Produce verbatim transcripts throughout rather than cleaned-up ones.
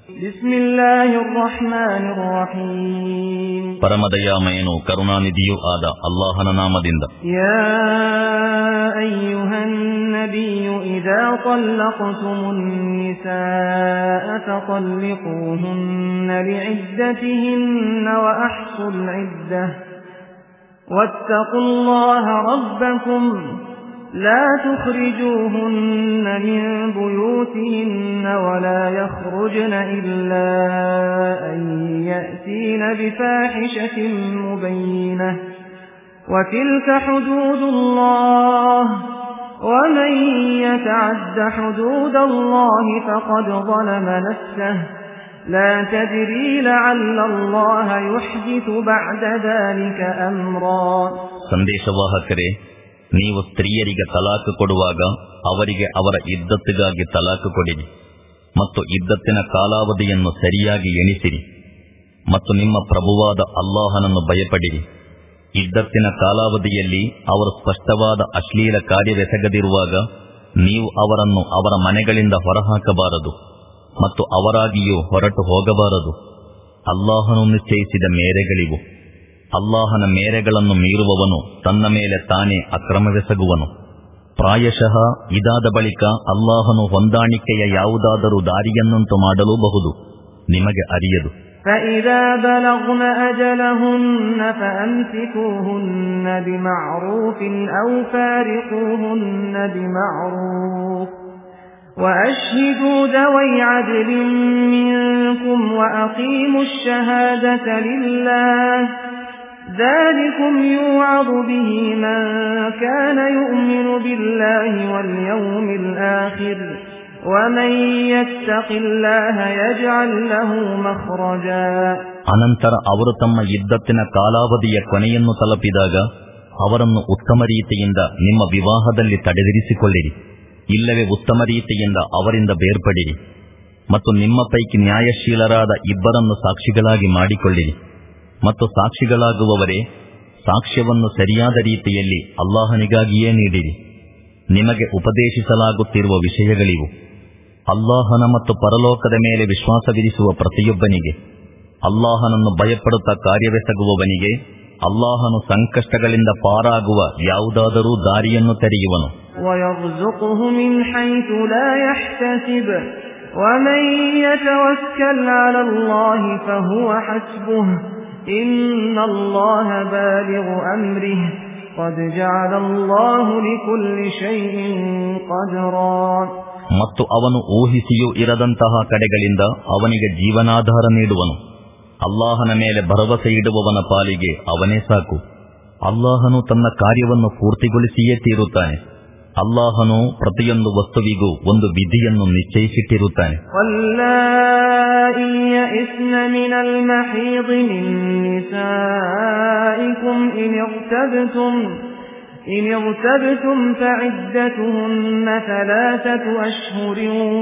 ಬಿಸ್ಮಿಲ್ಲಾಹಿರ್ ರಹ್ಮಾನಿರ್ ರಹೀಮ್. ಪರಮದಯಾಮಯನು ಕರುಣಾನಿಧಿಯೂ ಆದ ಅಲ್ಲಾಹನ ನಾಮದಿಂದ. ಯಾ ಅಯ್ಯುಹನ್ ನಬಿಯು ಇದಾ ತಲ್ಲಕ್ತುಮುನ್ ನಿಸಾಅ ಫತಲ್ಲಿಕೂಹುನ್ನ ಲಿಇದ್ದತಿಹಿನ್ನ ವಅಹ್ಸುಲ್ ಇದ್ದಹ ವತ್ತಖುಲ್ಲಾಹ ರಬ್ಬಕುಂ لا تخرجوهن من بيوتهن ولا يخرجن إلا أن يأتين بفاحشة مبينة وتلك حدود الله ومن يتعد حدود الله فقد ظلم نفسه لا تدري لعل الله يحدث بعد ذلك أمرا. ಸಂದೇಶವಾಹಕರೇ, ನೀವು ಸ್ತ್ರೀಯರಿಗೆ ತಲಾಖ್ ಕೊಡುವಾಗ ಅವರಿಗೆ ಅವರ ಇದ್ದತ್ತಿಗಾಗಿ ತಲಾಖ್ ಕೊಡಿರಿ ಮತ್ತು ಇದ್ದತ್ತಿನ ಕಾಲಾವಧಿಯನ್ನು ಸರಿಯಾಗಿ ಎಣಿಸಿರಿ ಮತ್ತು ನಿಮ್ಮ ಪ್ರಭುವಾದ ಅಲ್ಲಾಹನನ್ನು ಭಯಪಡಿರಿ. ಇದ್ದತ್ತಿನ ಕಾಲಾವಧಿಯಲ್ಲಿ ಅವರು ಸ್ಪಷ್ಟವಾದ ಅಶ್ಲೀಲ ಕಾರ್ಯವೆಸಗದಿರುವಾಗ ನೀವು ಅವರನ್ನು ಅವರ ಮನೆಗಳಿಂದ ಹೊರಹಾಕಬಾರದು ಮತ್ತು ಅವರಾಗಿಯೂ ಹೊರಟು ಹೋಗಬಾರದು. ಅಲ್ಲಾಹನು ನಿಶ್ಚಯಿಸಿದ ಮೇರೆಗಳಿವು. ಅಲ್ಲಾಹನ ಮೇರೆಗಳನ್ನು ಮೀರುವವನು ತನ್ನ ಮೇಲೆ ತಾನೇ ಅಕ್ರಮವೆಸಗುವನು. ಪ್ರಾಯಶಃ ಇದಾದ ಬಳಿಕ ಅಲ್ಲಾಹನು ಹೊಂದಾಣಿಕೆಯ ಯಾವುದಾದರೂ ದಾರಿಯನ್ನುಂಟು ಮಾಡಲೂಬಹುದು, ನಿಮಗೆ ಅರಿಯದು. فَإِذَا بَلَغْنَ أَجَلَهُنَّ فَأَمْسِكُوهُنَّ بِمَعْرُوفٍ أَوْ فَارِقُوهُنَّ بِمَعْرُوفٍ وَأَشْهِدُوا ذَوَيْ عَدْلٍ مِّنكُمْ وَأَقِيمُوا الشَّهَادَةَ لِلَّهِ ذَلِكُمْ يُوعَظُ بِهِ مَنْ كَانَ يُؤْمِنُ بِاللَّهِ وَالْيَوْمِ الْآخِرِ وَمَنْ يَتَّقِ اللَّهَ يَجْعَلْ لَهُ مَخْرَجًا. ಅನಂತರ ಅವರು ತಮ್ಮ ಇದ್ದತ್ತಿನ ಕಾಲಾವಧಿಯ ಕೊನೆಯನ್ನು ತಲುಪಿದಾಗ ಅವರನ್ನು ಉತ್ತಮ ರೀತಿಯಿಂದ ನಿಮ್ಮ ವಿವಾಹದಲ್ಲಿ ತಡೆದಿರಿಸಿಕೊಳ್ಳಿರಿ, ಇಲ್ಲವೇ ಉತ್ತಮ ರೀತಿಯಿಂದ ಅವರಿಂದ ಬೇರ್ಪಡಿರಿ ಮತ್ತು ನಿಮ್ಮ ಪೈಕಿ ನ್ಯಾಯಶೀಲರಾದ ಇಬ್ಬರನ್ನು ಸಾಕ್ಷಿಗಳಾಗಿ ಮಾಡಿಕೊಳ್ಳಿರಿ ಮತ್ತು ಸಾಕ್ಷಿಗಳಾಗುವವರೇ ಸಾಕ್ಷ್ಯವನ್ನು ಸರಿಯಾದ ರೀತಿಯಲ್ಲಿ ಅಲ್ಲಾಹನಿಗಾಗಿಯೇ ನೀಡಿರಿ. ನಿಮಗೆ ಉಪದೇಶಿಸಲಾಗುತ್ತಿರುವ ವಿಷಯಗಳಿವು. ಅಲ್ಲಾಹನ ಮತ್ತು ಪರಲೋಕದ ಮೇಲೆ ವಿಶ್ವಾಸವಿರಿಸುವ ಪ್ರತಿಯೊಬ್ಬನಿಗೆ, ಅಲ್ಲಾಹನನ್ನು ಭಯಪಡುತ್ತಾ ಕಾರ್ಯವೆಸಗುವವನಿಗೆ ಅಲ್ಲಾಹನು ಸಂಕಷ್ಟಗಳಿಂದ ಪಾರಾಗುವ ಯಾವುದಾದರೂ ದಾರಿಯನ್ನು ತೆರೆಯುವನು. وَيَرْزُقْهُ مِنْ حَيْثُ لَا يَحْتَسِبُ وَمَنْ يَتَوَكَّلْ عَلَى اللَّهِ فَهُوَ حَسْبُهُ إِنَّ اللَّهَ بَالِغُ أَمْرِهِ قَدْ جَعَلَ اللَّهُ لِكُلِّ شَيْءٍ قَدْرًا. ಮತ್ತು ಅವನು ಊಹಿಸಿಯೂ ಇರದಂತಹ ಕಡೆಗಳಿಂದ ಅವನಿಗೆ ಜೀವನಾಧಾರ ನೀಡುವನು. ಅಲ್ಲಾಹನ ಮೇಲೆ ಭರವಸೆ ಇಡುವವನ ಪಾಲಿಗೆ ಅವನೇ ಸಾಕು. ಅಲ್ಲಾಹನು ತನ್ನ ಕಾರ್ಯವನ್ನು ಪೂರ್ತಿಗೊಳಿಸಿಯೇ ತೀರುತ್ತಾನೆ. ಅಲ್ಲಾಹನು ಪ್ರತಿಯೊಂದು ವಸ್ತುವಿಗೂ ಒಂದು ವಿಧಿಯನ್ನು ನಿಶ್ಚಯಿಸಿಟ್ಟಿರುತ್ತಾನೆ. ವಲ್ಲಾಯಿ ಯئسن من المحيض من نسائكم إن ارتبتم إن ارتبتم فعدتهن ثلاثة أشهر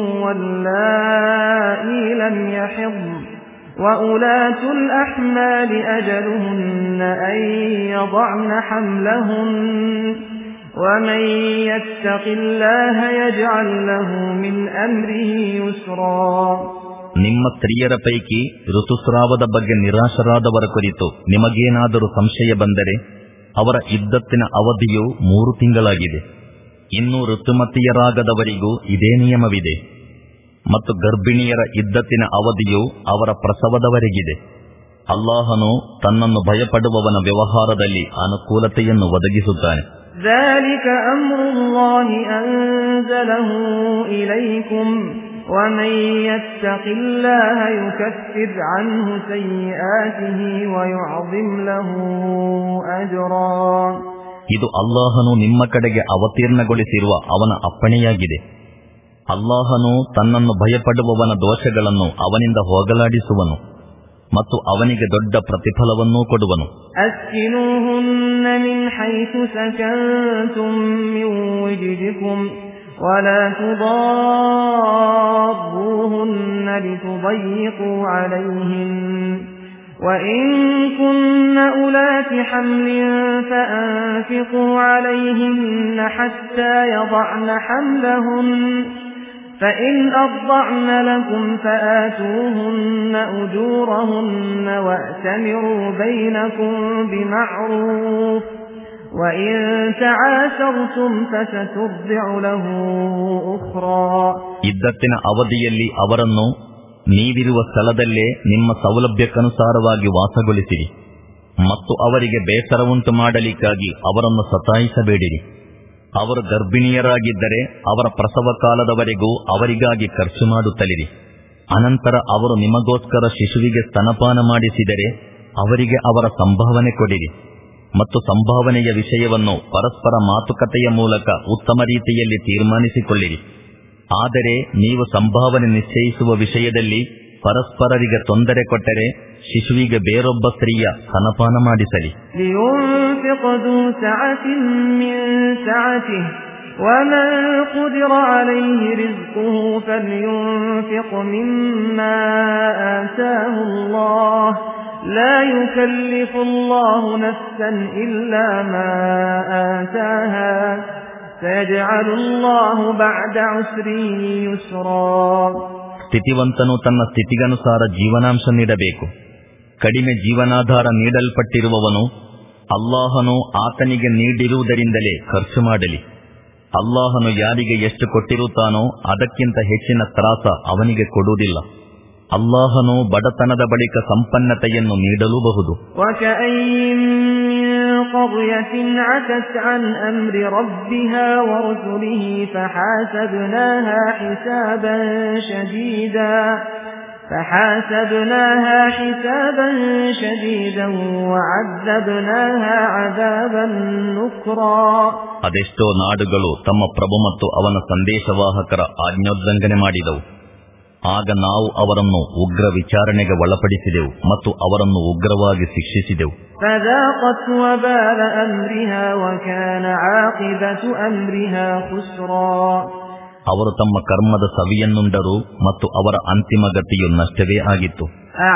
واللائي لم يحضن وأولاة الأحمال أجلهن أن يضعن حملهن ومن يتق الله يجعل له من أمره يسرا. ನಿಮ್ಮ ಸ್ತ್ರೀಯರ ಪೈಕಿ ಋತುಸ್ರಾವದ ಬಗ್ಗೆ ನಿರಾಶರಾದವರ ಕುರಿತು ನಿಮಗೇನಾದರೂ ಸಂಶಯ ಬಂದರೆ ಅವರ ಇದ್ದತ್ತಿನ ಅವಧಿಯು ಮೂರು ತಿಂಗಳಾಗಿದೆ. ಇನ್ನು ಋತುಮತಿಯರಾಗದವರಿಗೂ ಇದೇ ನಿಯಮವಿದೆ. ಮತ್ತು ಗರ್ಭಿಣಿಯರ ಇದ್ದತ್ತಿನ ಅವಧಿಯು ಅವರ ಪ್ರಸವದವರೆಗಿದೆ. ಅಲ್ಲಾಹನು ತನ್ನನ್ನು ಭಯಪಡುವವನ ವ್ಯವಹಾರದಲ್ಲಿ ಅನುಕೂಲತೆಯನ್ನು ಒದಗಿಸುತ್ತಾನೆ. ذَلِكَ أَمْرُ اللَّهِ أَنزَلَهُ إِلَيْكُمْ وَمَن يَتَّقِ اللَّهَ يُكَفِّرْ عَنْهُ سَيِّئَاتِهِ وَيُعْظِمْ لَهُ أَجْرًا. ಇದು ಅಲ್ಲಾಹನು ನಿಮ್ಮ ಕಡೆಗೆ ಅವತೀರ್ಣಗೊಳಿಸಿರುವ ಅವನ ಅಪ್ಪಣೆಯಾಗಿದೆ. ಅಲ್ಲಾಹನು ತನ್ನನ್ನು ಭಯಪಡುವವನ ದೋಷಗಳನ್ನು ಅವನಿಂದ ಹೋಗಲಾಡಿಸುವನು ಮತ್ತು ಅವನಿಗೆ ದೊಡ್ಡ ಪ್ರತಿಫಲವನ್ನೂ ಕೊಡುವನು. ಅಸ್ಕಿನೂಹುನ್ನ ಮಿನ್ ಹೈಥು ಸಕಂತುಂ ಮಿನ್ ವಜ್ದಿಕುಂ ವಲಾ ತುದಾರ್ರೂಹುನ್ನ ಲಿತುದಯ್ಯಿqū ಅಲೈಹಿನ್ وإن كن أولات حمل فأنفقوا عليهن حتى يضعن حملهن فإن أرضعن لكم فآتوهن أجورهن وأتمروا بينكم بمعروف وإن تعاسرتم فسترضع له أخرى. ಇದ್ದತ್ತಿನ ಅವಧಿಯಲ್ಲಿ ಅವರನ್ನು ನೀವಿರುವ ಸ್ಥಳದಲ್ಲೇ ನಿಮ್ಮ ಸೌಲಭ್ಯಕ್ಕನುಸಾರವಾಗಿ ವಾಸಗೊಳಿಸಿರಿ ಮತ್ತು ಅವರಿಗೆ ಬೇಸರವುಂಟು ಮಾಡಲಿಕ್ಕಾಗಿ ಅವರನ್ನು ಸತಾಯಿಸಬೇಡಿರಿ. ಅವರು ಗರ್ಭಿಣಿಯರಾಗಿದ್ದರೆ ಅವರ ಪ್ರಸವ ಕಾಲದವರೆಗೂ ಅವರಿಗಾಗಿ ಖರ್ಚು ಮಾಡುತ್ತಲಿರಿ. ಅನಂತರ ಅವರು ನಿಮಗೋಸ್ಕರ ಶಿಶುವಿಗೆ ಸ್ತನಪಾನ ಮಾಡಿಸಿದರೆ ಅವರಿಗೆ ಅವರ ಸಂಭಾವನೆ ಕೊಡಿರಿ ಮತ್ತು ಸಂಭಾವನೆಯ ವಿಷಯವನ್ನು ಪರಸ್ಪರ ಮಾತುಕತೆಯ ಮೂಲಕ ಉತ್ತಮ ರೀತಿಯಲ್ಲಿ ತೀರ್ಮಾನಿಸಿಕೊಳ್ಳಿರಿ. ಆದರೆ ನೀವು ಸಂಭಾವನೆ ನಿಶ್ಚಯಿಸುವ ವಿಷಯದಲ್ಲಿ ಪರಸ್ಪರರಿಗೆ ತೊಂದರೆ ಕೊಟ್ಟರೆ ಶಿಶುವಿಗೆ ಬೇರೊಬ್ಬ ಸ್ತ್ರೀಯ ಸ್ತನಪಾನ ಮಾಡಿಸಲಿ. ومن قدر عليه رزقه فلينفق مما آتاه الله لا يكلف الله نفسا إلا ما آتاها سيجعل الله بعد عسر يسرا. ಸ್ಥಿತಿವಂತನು ತನ್ನ ಸ್ಥಿತಿಗನುಸಾರ ಜೀವನಾಂಶ ನೀಡಬೇಕು. ಕಡಿಮೆ ಜೀವನಾಧಾರ ನೀಡಲ್ಪಟ್ಟಿರುವವನು ಅಲ್ಲಾಹನು ಆತನಿಗೆ ನೀಡಿರುವುದರಿಂದಲೇ ಖರ್ಚು ಮಾಡಲಿ. ಅಲ್ಲಾಹನು ಯಾರಿಗೆ ಎಷ್ಟು ಕೊಟ್ಟಿರುತ್ತಾನೋ ಅದಕ್ಕಿಂತ ಹೆಚ್ಚಿನ ತ್ರಾಸ ಅವನಿಗೆ ಕೊಡುವುದಿಲ್ಲ. ಅಲ್ಲಾಹನು ಬಡತನದ ಬಳಿಕ ಸಂಪನ್ನತೆಯನ್ನು ನೀಡಲೂಬಹುದು. قرية عتت عن أمر ربها ورسله فحاسبناها حسابا شديدا فحاسبناها حسابا شديدا وعذبناها عذابا نكرا. ಅದೆಷ್ಟೋ ನಾಡುಗಳು ತಮ್ಮ ಪ್ರಭು ಮತ್ತು ಅವನ ಸಂದೇಶವಾಹಕರ ಆಜ್ಞೋಲ್ಲಂಘನೆ ಮಾಡಿದವು. ಆಗ ನಾವು ಅವರನ್ನು ಉಗ್ರ ವಿಚಾರಣೆಗೆ ಒಳಪಡಿಸಿದೆವು ಮತ್ತು ಅವರನ್ನು ಉಗ್ರವಾಗಿ ಶಿಕ್ಷಿಸಿದೆವು. ಅವರು ತಮ್ಮ ಕರ್ಮದ ಸವಿಯನ್ನುಂಡರು ಮತ್ತು ಅವರ ಅಂತಿಮ ಗತಿಯು ನಷ್ಟವೇ ಆಗಿತ್ತು.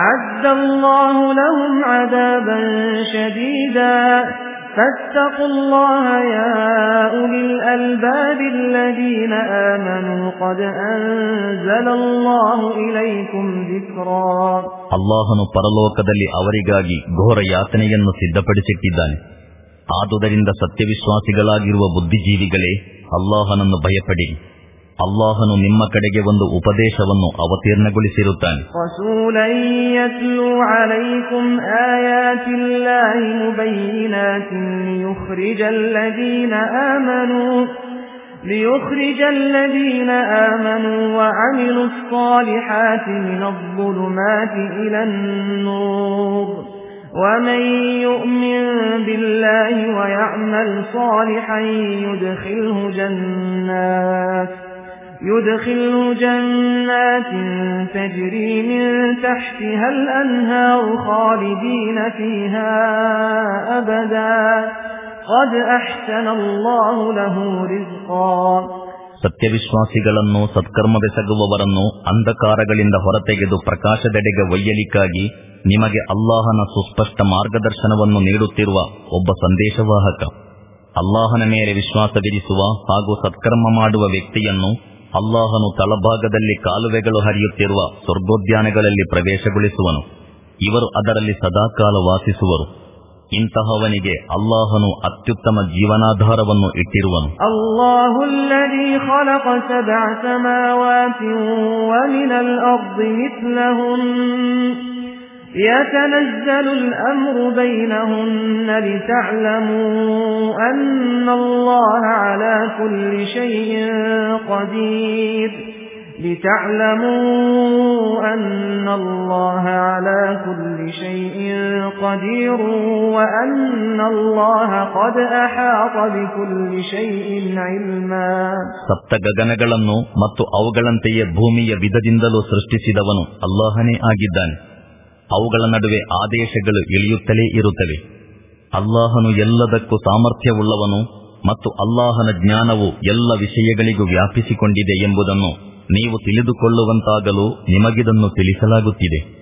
فاتقوا الله يا أولي الألباب الذين آمنوا قد أنزل الله إليكم ذكرا. ಅಲ್ಲಾಹನು ಪರಲೋಕದಲ್ಲಿ ಅವರಿಗಾಗಿ ಘೋರ ಯಾತನೆಯನ್ನು ಸಿದ್ಧಪಡಿಸಿಟ್ಟಿದ್ದಾನೆ. ಆದುದರಿಂದ ಸತ್ಯವಿಶ್ವಾಸಿಗಳಾಗಿರುವ ಬುದ್ಧಿಜೀವಿಗಳೇ, ಅಲ್ಲಾಹನನ್ನು ಭಯಪಡಿರಿ. ಅಲ್ಲಾಹನು ನಿಮ್ಮ ಕಡೆಗೆ ಒಂದು ಉಪದೇಶವನ್ನು ಅವತೀರ್ಣಗೊಳಿಸಿರುತ್ತಾನೆ. ರಸೂಲನ್ ಯತ್ಲೂ ಅಲೈಕುಂ ಆಯಾತಿಲ್ಲಾಹಿ ಮುಬಯ್ಯಿನಾತಿನ್ ಲಿಯುಖ್ರಿಜಲ್ ಲದೀನ ಆಮನೂ ಲಿಯುಖ್ರಿಜಲ್ ಲದೀನ ಆಮನೂ ವಅಮಿಲುಸ್ ಸಾಲಿಹಾತಿ ಮಿನಲ್ ظುಲುಮಾತಿ ಇಲನ್ ನೂರ್ ومن يؤمن بالله ويعمل صالحا يدخله جنات يدخله جنات تجري من تحتها الأنهار خالدين فيها أبدا قد أحسن الله له رزقا. ಸತ್ಯವಿಶ್ವಾಸಿಗಳನ್ನು ಸತ್ಕರ್ಮವೆಸಗುವವರನ್ನು ಅಂಧಕಾರಗಳಿಂದ ಹೊರತೆಗೆದು ಪ್ರಕಾಶದೆಡೆಗೆ ಒಯ್ಯಲಿಕ್ಕಾಗಿ ನಿಮಗೆ ಅಲ್ಲಾಹನ ಸುಸ್ಪಷ್ಟ ಮಾರ್ಗದರ್ಶನವನ್ನು ನೀಡುತ್ತಿರುವ ಒಬ್ಬ ಸಂದೇಶವಾಹಕ. ಅಲ್ಲಾಹನ ಮೇಲೆ ವಿಶ್ವಾಸವಿರಿಸುವ ಹಾಗೂ ಸತ್ಕರ್ಮ ಮಾಡುವ ವ್ಯಕ್ತಿಯನ್ನು ಅಲ್ಲಾಹನು ತಳಭಾಗದಲ್ಲಿ ಕಾಲುವೆಗಳು ಹರಿಯುತ್ತಿರುವ ಸ್ವರ್ಗೋದ್ಯಾನಗಳಲ್ಲಿ ಪ್ರವೇಶಗೊಳಿಸುವನು. ಇವರು ಅದರಲ್ಲಿ ಸದಾಕಾಲ ವಾಸಿಸುವರು. ಇಂತಹವನಿಗೆ ಅಲ್ಲಾಹನು ಅತ್ಯುತ್ತಮ ಜೀವನಾಧಾರವನ್ನು ಇಟ್ಟಿರುವನು. ಅಲ್ಲಾಹುಲ್ಲದೀ ಖಲಕ ಸಬ್ಅ ಸಮಾವಾತಿ ವಮಿನಲ್ ಅರ್ದಿ ಮಿಥ್ಲಹುನ್ನ يتنزل الأمر بينهن لتعلموا أن الله على كل شيء قدير لتعلموا أن الله على كل شيء قدير وأن الله قد أحاط بكل شيء علما. ಸಪ್ತ ಗಗನಗಳನ್ನು ಮತ್ತು ಅವುಗಳಂತೆಯೇ ಭೂಮಿಯ ವಿಧದಿಂದಲೂ ಸೃಷ್ಟಿಸಿದವನು ಅಲ್ಲಾಹನೇ ಆಗಿದ್ದಾನೆ. ಅವುಗಳ ನಡುವೆ ಆದೇಶಗಳು ಇಳಿಯುತ್ತಲೇ ಇರುತ್ತವೆ. ಅಲ್ಲಾಹನು ಎಲ್ಲದಕ್ಕೂ ಸಾಮರ್ಥ್ಯವುಳ್ಳವನು ಮತ್ತು ಅಲ್ಲಾಹನ ಜ್ಞಾನವು ಎಲ್ಲ ವಿಷಯಗಳಿಗೂ ವ್ಯಾಪಿಸಿಕೊಂಡಿದೆ ಎಂಬುದನ್ನು ನೀವು ತಿಳಿದುಕೊಳ್ಳುವಂತಾಗಲು ನಿಮಗಿದನ್ನು ತಿಳಿಸಲಾಗುತ್ತಿದೆ.